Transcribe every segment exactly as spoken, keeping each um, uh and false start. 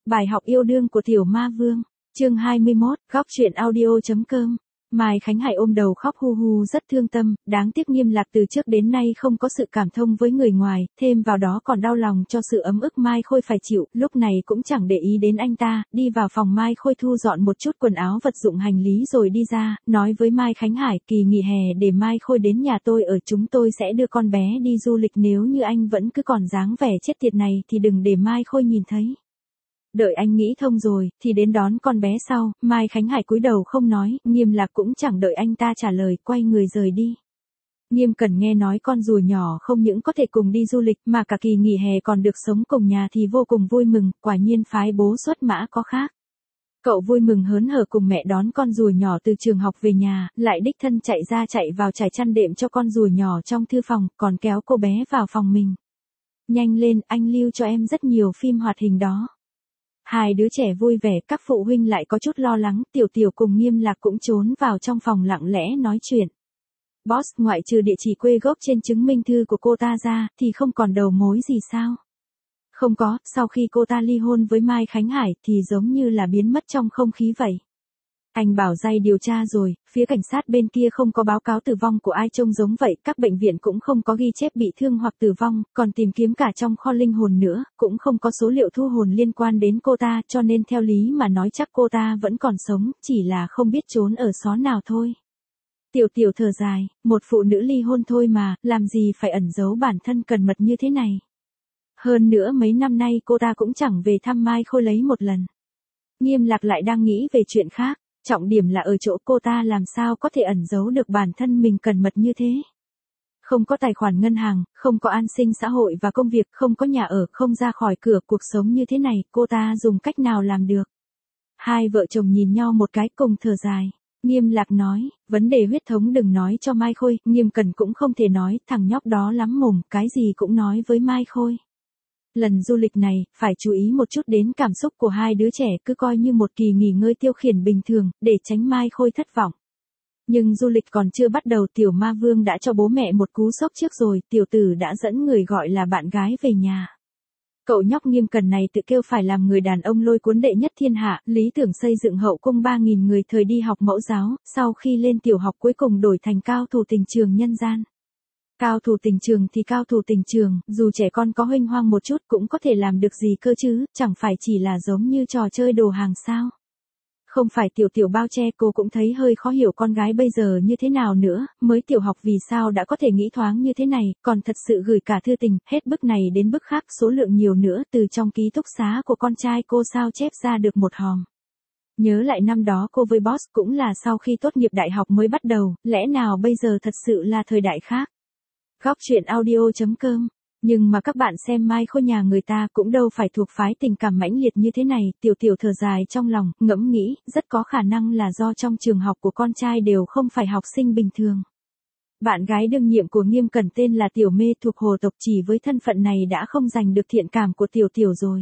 Bài học yêu đương của tiểu ma vương, chương hai mươi mốt, góc truyện audio.com. Mai Khánh Hải ôm đầu khóc hu hu rất thương tâm, đáng tiếc Nghiêm Lạc từ trước đến nay không có sự cảm thông với người ngoài, thêm vào đó còn đau lòng cho sự ấm ức Mai Khôi phải chịu, lúc này cũng chẳng để ý đến anh ta, đi vào phòng Mai Khôi thu dọn một chút quần áo vật dụng hành lý rồi đi ra, nói với Mai Khánh Hải, kỳ nghỉ hè để Mai Khôi đến nhà tôi ở, chúng tôi sẽ đưa con bé đi du lịch, nếu như anh vẫn cứ còn dáng vẻ chết tiệt này thì đừng để Mai Khôi nhìn thấy. Đợi anh nghĩ thông rồi, thì đến đón con bé sau. Mai Khánh Hải cúi đầu không nói, Nghiêm Lạc cũng chẳng đợi anh ta trả lời, quay người rời đi. Nghiêm Cẩn nghe nói con rùa nhỏ không những có thể cùng đi du lịch mà cả kỳ nghỉ hè còn được sống cùng nhà thì vô cùng vui mừng, quả nhiên phái bố xuất mã có khác. Cậu vui mừng hớn hở cùng mẹ đón con rùa nhỏ từ trường học về nhà, lại đích thân chạy ra chạy vào trải chăn đệm cho con rùa nhỏ trong thư phòng, còn kéo cô bé vào phòng mình. Nhanh lên, anh lưu cho em rất nhiều phim hoạt hình đó. Hai đứa trẻ vui vẻ, các phụ huynh lại có chút lo lắng, Tiểu Tiểu cùng Nghiêm Lạc cũng trốn vào trong phòng lặng lẽ nói chuyện. Boss, ngoại trừ địa chỉ quê gốc trên chứng minh thư của cô ta ra, thì không còn đầu mối gì sao? Không có, sau khi cô ta ly hôn với Mai Khánh Hải thì giống như là biến mất trong không khí vậy. Anh bảo dây điều tra rồi, phía cảnh sát bên kia không có báo cáo tử vong của ai trông giống vậy, các bệnh viện cũng không có ghi chép bị thương hoặc tử vong, còn tìm kiếm cả trong kho linh hồn nữa, cũng không có số liệu thu hồn liên quan đến cô ta, cho nên theo lý mà nói chắc cô ta vẫn còn sống, chỉ là không biết trốn ở xó nào thôi. Tiểu Tiểu thở dài, một phụ nữ ly hôn thôi mà, làm gì phải ẩn giấu bản thân cần mật như thế này. Hơn nữa mấy năm nay cô ta cũng chẳng về thăm Mai Khôi lấy một lần. Nghiêm Lạc lại đang nghĩ về chuyện khác. Trọng điểm là ở chỗ cô ta làm sao có thể ẩn giấu được bản thân mình cẩn mật như thế. Không có tài khoản ngân hàng, không có an sinh xã hội và công việc, không có nhà ở, không ra khỏi cửa, cuộc sống như thế này, cô ta dùng cách nào làm được. Hai vợ chồng nhìn nhau một cái cùng thở dài. Nghiêm Lạc nói, vấn đề huyết thống đừng nói cho Mai Khôi, Nghiêm Cần cũng không thể nói, thằng nhóc đó lắm mồm, cái gì cũng nói với Mai Khôi. Lần du lịch này, phải chú ý một chút đến cảm xúc của hai đứa trẻ, cứ coi như một kỳ nghỉ ngơi tiêu khiển bình thường, để tránh Mai Khôi thất vọng. Nhưng du lịch còn chưa bắt đầu, tiểu ma vương đã cho bố mẹ một cú sốc trước rồi, tiểu tử đã dẫn người gọi là bạn gái về nhà. Cậu nhóc Nghiêm Cần này tự kêu phải làm người đàn ông lôi cuốn đệ nhất thiên hạ, lý tưởng xây dựng hậu cung ba nghìn người thời đi học mẫu giáo, sau khi lên tiểu học cuối cùng đổi thành cao thủ tình trường nhân gian. Cao thủ tình trường thì cao thủ tình trường, dù trẻ con có huênh hoang một chút cũng có thể làm được gì cơ chứ, chẳng phải chỉ là giống như trò chơi đồ hàng sao. Không phải Tiểu Tiểu bao che, cô cũng thấy hơi khó hiểu con gái bây giờ như thế nào nữa, mới tiểu học vì sao đã có thể nghĩ thoáng như thế này, còn thật sự gửi cả thư tình, hết bức này đến bức khác, số lượng nhiều nữa, từ trong ký túc xá của con trai cô sao chép ra được một hòm. Nhớ lại năm đó cô với boss cũng là sau khi tốt nghiệp đại học mới bắt đầu, lẽ nào bây giờ thật sự là thời đại khác. Góc truyện audio.com. Nhưng mà các bạn xem Mai Khôi nhà người ta cũng đâu phải thuộc phái tình cảm mãnh liệt như thế này, Tiểu Tiểu thở dài trong lòng, ngẫm nghĩ, rất có khả năng là do trong trường học của con trai đều không phải học sinh bình thường. Bạn gái đương nhiệm của Nghiêm Cẩn tên là Tiểu Mê, thuộc hồ tộc, chỉ với thân phận này đã không giành được thiện cảm của Tiểu Tiểu rồi.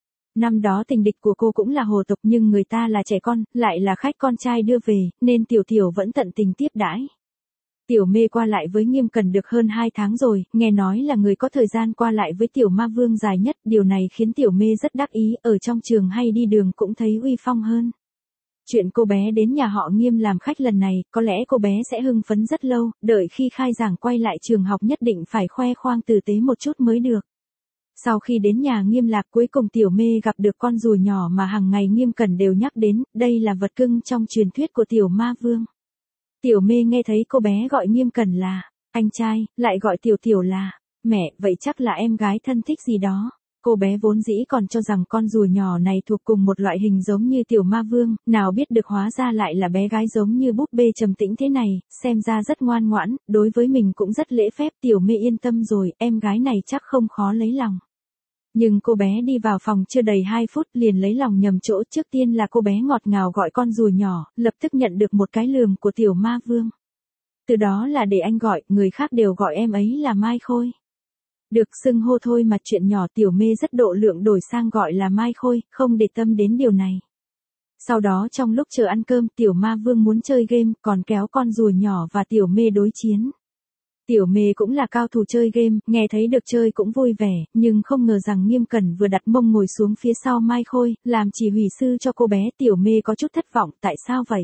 Năm đó tình địch của cô cũng là hồ tộc nhưng người ta là trẻ con, lại là khách con trai đưa về, nên Tiểu Tiểu vẫn tận tình tiếp đãi. Tiểu Mê qua lại với Nghiêm Cần được hơn hai tháng rồi, nghe nói là người có thời gian qua lại với Tiểu Ma Vương dài nhất, điều này khiến Tiểu Mê rất đắc ý, ở trong trường hay đi đường cũng thấy uy phong hơn. Chuyện cô bé đến nhà họ Nghiêm làm khách lần này, có lẽ cô bé sẽ hưng phấn rất lâu, đợi khi khai giảng quay lại trường học nhất định phải khoe khoang tử tế một chút mới được. Sau khi đến nhà Nghiêm Lạc, cuối cùng Tiểu Mê gặp được con rùa nhỏ mà hàng ngày Nghiêm Cần đều nhắc đến, đây là vật cưng trong truyền thuyết của Tiểu Ma Vương. Tiểu Mê nghe thấy cô bé gọi Nghiêm Cần là anh trai, lại gọi Tiểu Tiểu là mẹ, vậy chắc là em gái thân thích gì đó. Cô bé vốn dĩ còn cho rằng con rùa nhỏ này thuộc cùng một loại hình giống như Tiểu Ma Vương, nào biết được hóa ra lại là bé gái giống như búp bê trầm tĩnh thế này, xem ra rất ngoan ngoãn, đối với mình cũng rất lễ phép. Tiểu Mê yên tâm rồi, em gái này chắc không khó lấy lòng. Nhưng cô bé đi vào phòng chưa đầy hai phút liền lấy lòng nhầm chỗ, trước tiên là cô bé ngọt ngào gọi con rùa nhỏ, lập tức nhận được một cái lườm của Tiểu Ma Vương. Từ đó là để anh gọi, người khác đều gọi em ấy là Mai Khôi. Được xưng hô thôi mà chuyện nhỏ, Tiểu Mê rất độ lượng đổi sang gọi là Mai Khôi, không để tâm đến điều này. Sau đó trong lúc chờ ăn cơm, Tiểu Ma Vương muốn chơi game, còn kéo con rùa nhỏ và Tiểu Mê đối chiến. Tiểu Mê cũng là cao thủ chơi game, nghe thấy được chơi cũng vui vẻ, nhưng không ngờ rằng Nghiêm Cẩn vừa đặt mông ngồi xuống phía sau Mai Khôi, làm chỉ huy sư cho cô bé. Tiểu Mê có chút thất vọng, tại sao vậy?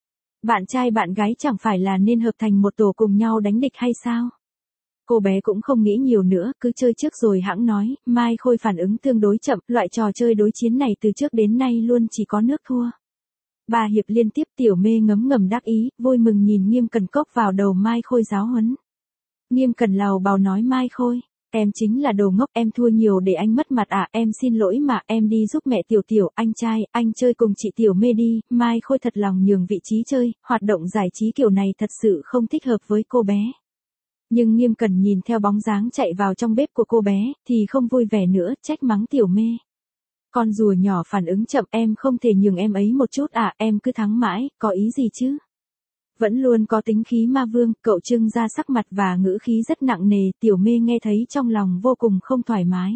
Bạn trai bạn gái chẳng phải là nên hợp thành một tổ cùng nhau đánh địch hay sao? Cô bé cũng không nghĩ nhiều nữa, cứ chơi trước rồi hãng nói. Mai Khôi phản ứng tương đối chậm, loại trò chơi đối chiến này từ trước đến nay luôn chỉ có nước thua. Ba hiệp liên tiếp Tiểu Mê ngấm ngầm đắc ý, vui mừng nhìn Nghiêm Cẩn cốc vào đầu Mai Khôi giáo huấn. Nghiêm Cẩn lào bào nói Mai Khôi, em chính là đồ ngốc, em thua nhiều để anh mất mặt à, em xin lỗi mà, em đi giúp mẹ Tiểu Tiểu, anh trai, anh chơi cùng chị Tiểu Mê đi. Mai Khôi thật lòng nhường vị trí chơi, hoạt động giải trí kiểu này thật sự không thích hợp với cô bé. Nhưng Nghiêm Cẩn nhìn theo bóng dáng chạy vào trong bếp của cô bé, thì không vui vẻ nữa, trách mắng Tiểu Mê. Con rùa nhỏ phản ứng chậm, em không thể nhường em ấy một chút à, em cứ thắng mãi, có ý gì chứ? Vẫn luôn có tính khí ma vương, cậu trưng ra sắc mặt và ngữ khí rất nặng nề. Tiểu Mê nghe thấy trong lòng vô cùng không thoải mái.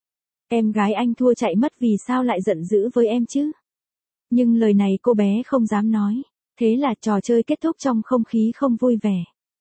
Em gái anh thua chạy mất vì sao lại giận dữ với em chứ? Nhưng lời này cô bé không dám nói. Thế là trò chơi kết thúc trong không khí không vui vẻ.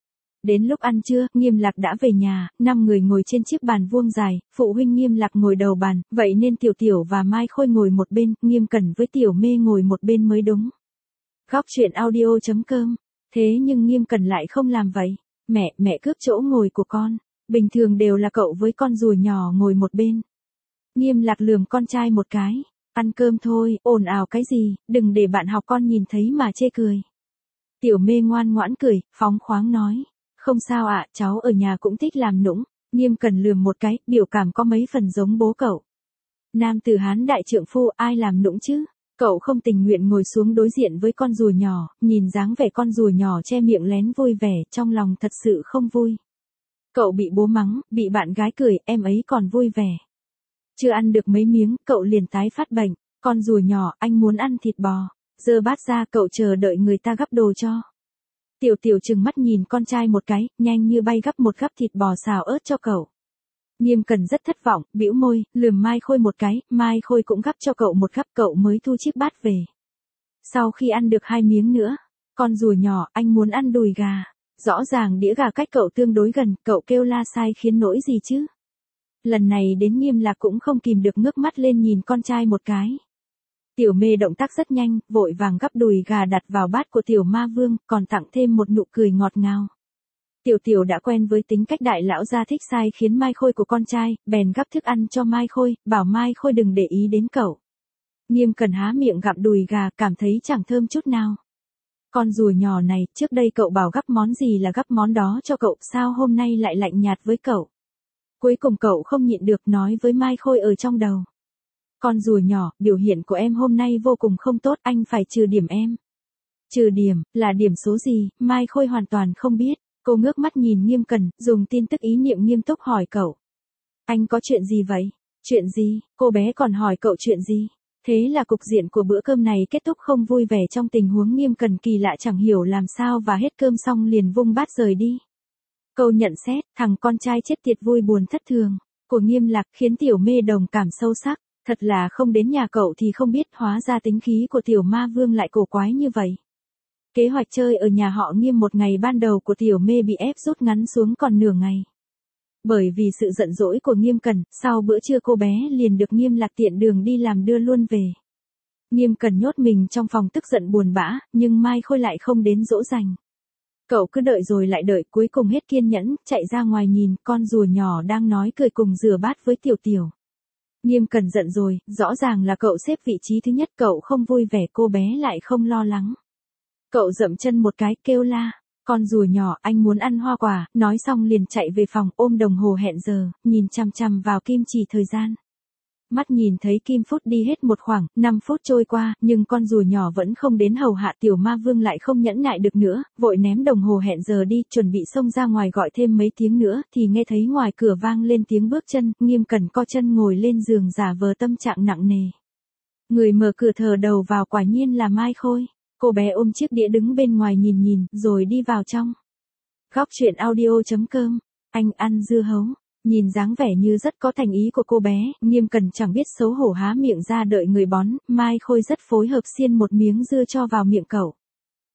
Đến lúc ăn trưa, Nghiêm Lạc đã về nhà, năm người ngồi trên chiếc bàn vuông dài, phụ huynh Nghiêm Lạc ngồi đầu bàn, vậy nên Tiểu Tiểu và Mai Khôi ngồi một bên, Nghiêm Cẩn với Tiểu Mê ngồi một bên mới đúng. Góc truyện audio chấm com. Thế nhưng Nghiêm Cẩn lại không làm vậy. Mẹ, mẹ cướp chỗ ngồi của con. Bình thường đều là cậu với con rùa nhỏ ngồi một bên. Nghiêm Lạc lườm con trai một cái. Ăn cơm thôi, ồn ào cái gì, đừng để bạn học con nhìn thấy mà chê cười. Tiểu Mê ngoan ngoãn cười, phóng khoáng nói. Không sao ạ, cháu ở nhà cũng thích làm nũng. Nghiêm Cẩn lườm một cái, biểu cảm có mấy phần giống bố cậu. Nam tử Hán đại trượng phu, ai làm nũng chứ? Cậu không tình nguyện ngồi xuống đối diện với con rùa nhỏ, nhìn dáng vẻ con rùa nhỏ che miệng lén vui vẻ, trong lòng thật sự không vui. Cậu bị bố mắng, bị bạn gái cười, em ấy còn vui vẻ. Chưa ăn được mấy miếng, cậu liền tái phát bệnh. Con rùa nhỏ, anh muốn ăn thịt bò. Giơ bát ra, cậu chờ đợi người ta gắp đồ cho. Tiểu Tiểu trừng mắt nhìn con trai một cái, nhanh như bay gắp một gắp thịt bò xào ớt cho cậu. Nghiêm Cẩn rất thất vọng, bĩu môi, lườm Mai Khôi một cái, Mai Khôi cũng gắp cho cậu một gắp, cậu mới thu chiếc bát về. Sau khi ăn được hai miếng nữa, con rùa nhỏ, anh muốn ăn đùi gà. Rõ ràng đĩa gà cách cậu tương đối gần, cậu kêu la sai khiến nỗi gì chứ? Lần này đến Nghiêm Lạc cũng không kìm được ngước mắt lên nhìn con trai một cái. Tiểu Mê động tác rất nhanh, vội vàng gắp đùi gà đặt vào bát của Tiểu Ma Vương, còn tặng thêm một nụ cười ngọt ngào. Tiểu Tiểu đã quen với tính cách đại lão gia thích sai khiến Mai Khôi của con trai, bèn gắp thức ăn cho Mai Khôi, bảo Mai Khôi đừng để ý đến cậu. Nghiêm Cẩn há miệng gặm đùi gà, cảm thấy chẳng thơm chút nào. Con rùa nhỏ này, trước đây cậu bảo gắp món gì là gắp món đó cho cậu, sao hôm nay lại lạnh nhạt với cậu? Cuối cùng cậu không nhịn được nói với Mai Khôi ở trong đầu. Con rùa nhỏ, biểu hiện của em hôm nay vô cùng không tốt, anh phải trừ điểm em. Trừ điểm, là điểm số gì, Mai Khôi hoàn toàn không biết. Cô ngước mắt nhìn Nghiêm Cẩn, dùng tin tức ý niệm nghiêm túc hỏi cậu. Anh có chuyện gì vậy? Chuyện gì? Cô bé còn hỏi cậu chuyện gì? Thế là cục diện của bữa cơm này kết thúc không vui vẻ trong tình huống Nghiêm Cẩn kỳ lạ chẳng hiểu làm sao và hết cơm xong liền vung bát rời đi. Câu nhận xét, thằng con trai chết tiệt vui buồn thất thường, của Nghiêm Lạc khiến Tiểu Mê đồng cảm sâu sắc. Thật là không đến nhà cậu thì không biết, hóa ra tính khí của Tiểu Ma Vương lại cổ quái như vậy. Kế hoạch chơi ở nhà họ Nghiêm một ngày ban đầu của Tiểu Mê bị ép rút ngắn xuống còn nửa ngày. Bởi vì sự giận dỗi của Nghiêm Cẩn, sau bữa trưa cô bé liền được Nghiêm Lạc tiện đường đi làm đưa luôn về. Nghiêm Cẩn nhốt mình trong phòng tức giận buồn bã, nhưng Mai Khôi lại không đến dỗ dành. Cậu cứ đợi rồi lại đợi, cuối cùng hết kiên nhẫn, chạy ra ngoài nhìn, con rùa nhỏ đang nói cười cùng rửa bát với Tiểu Tiểu. Nghiêm Cẩn giận rồi, rõ ràng là cậu xếp vị trí thứ nhất, cậu không vui vẻ, cô bé lại không lo lắng. Cậu dậm chân một cái, kêu la, con rùa nhỏ, anh muốn ăn hoa quả, nói xong liền chạy về phòng, ôm đồng hồ hẹn giờ, nhìn chằm chằm vào kim chỉ thời gian. Mắt nhìn thấy kim phút đi hết một khoảng, năm phút trôi qua, nhưng con rùa nhỏ vẫn không đến hầu hạ. Tiểu Ma Vương lại không nhẫn nại được nữa, vội ném đồng hồ hẹn giờ đi, chuẩn bị xông ra ngoài gọi thêm mấy tiếng nữa, thì nghe thấy ngoài cửa vang lên tiếng bước chân, Nghiêm Cẩn co chân ngồi lên giường giả vờ tâm trạng nặng nề. Người mở cửa thờ đầu vào quả nhiên là Mai Khôi. Cô bé ôm chiếc đĩa đứng bên ngoài nhìn nhìn, rồi đi vào trong. Góc truyện audio chấm com, anh ăn dưa hấu. Nhìn dáng vẻ như rất có thành ý của cô bé, Nghiêm Cẩn chẳng biết xấu hổ há miệng ra đợi người bón, Mai Khôi rất phối hợp xiên một miếng dưa cho vào miệng cậu.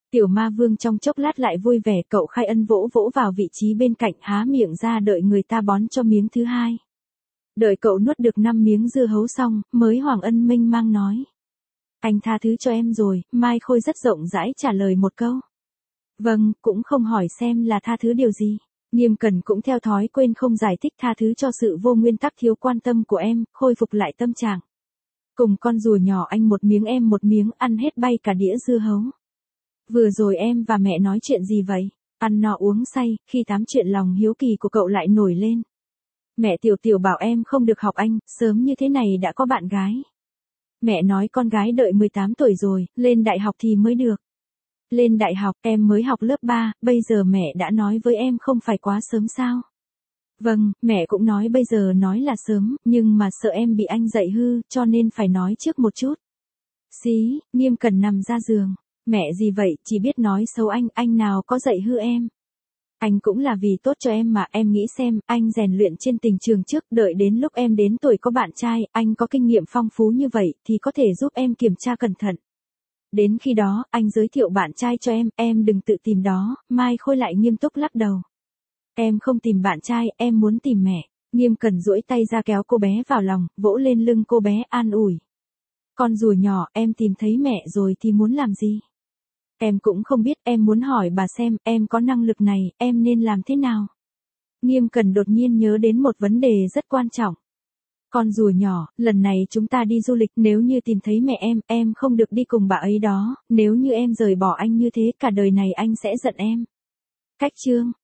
Tiểu ma vương trong chốc lát lại vui vẻ, cậu Khai Ân vỗ vỗ vào vị trí bên cạnh, há miệng ra đợi người ta bón cho miếng thứ hai. Đợi cậu nuốt được năm miếng dưa hấu xong, mới Hoàng Ân mênh mang nói. Anh tha thứ cho em rồi, Mai Khôi rất rộng rãi trả lời một câu. Vâng, cũng không hỏi xem là tha thứ điều gì. Nghiêm Cẩn cũng theo thói quên không giải thích, tha thứ cho sự vô nguyên tắc thiếu quan tâm của em, khôi phục lại tâm trạng. Cùng con rùa nhỏ anh một miếng em một miếng, ăn hết bay cả đĩa dưa hấu. Vừa rồi em và mẹ nói chuyện gì vậy? Ăn no uống say, khi tám chuyện lòng hiếu kỳ của cậu lại nổi lên. Mẹ Tiểu Tiểu bảo em không được học Anh, sớm như thế này đã có bạn gái. Mẹ nói con gái đợi mười tám tuổi rồi, lên đại học thì mới được. Lên đại học, em mới học lớp ba, bây giờ mẹ đã nói với em không phải quá sớm sao? Vâng, mẹ cũng nói bây giờ nói là sớm, nhưng mà sợ em bị anh dạy hư, cho nên phải nói trước một chút. Xí, Nghiêm Cẩn nằm ra giường. Mẹ gì vậy, chỉ biết nói xấu anh, anh nào có dạy hư em. Anh cũng là vì tốt cho em mà, em nghĩ xem, anh rèn luyện trên tình trường trước, đợi đến lúc em đến tuổi có bạn trai, anh có kinh nghiệm phong phú như vậy, thì có thể giúp em kiểm tra cẩn thận. Đến khi đó, anh giới thiệu bạn trai cho em, em đừng tự tìm đó. Mai Khôi lại nghiêm túc lắc đầu. Em không tìm bạn trai, em muốn tìm mẹ. Nghiêm Cẩn duỗi tay ra kéo cô bé vào lòng, vỗ lên lưng cô bé an ủi. Con rùa nhỏ, em tìm thấy mẹ rồi thì muốn làm gì? Em cũng không biết, em muốn hỏi bà xem, em có năng lực này, em nên làm thế nào? Nghiêm Cẩn đột nhiên nhớ đến một vấn đề rất quan trọng. Con rùa nhỏ, lần này chúng ta đi du lịch, nếu như tìm thấy mẹ em, em không được đi cùng bà ấy đó, nếu như em rời bỏ anh như thế, cả đời này anh sẽ giận em. Cách chương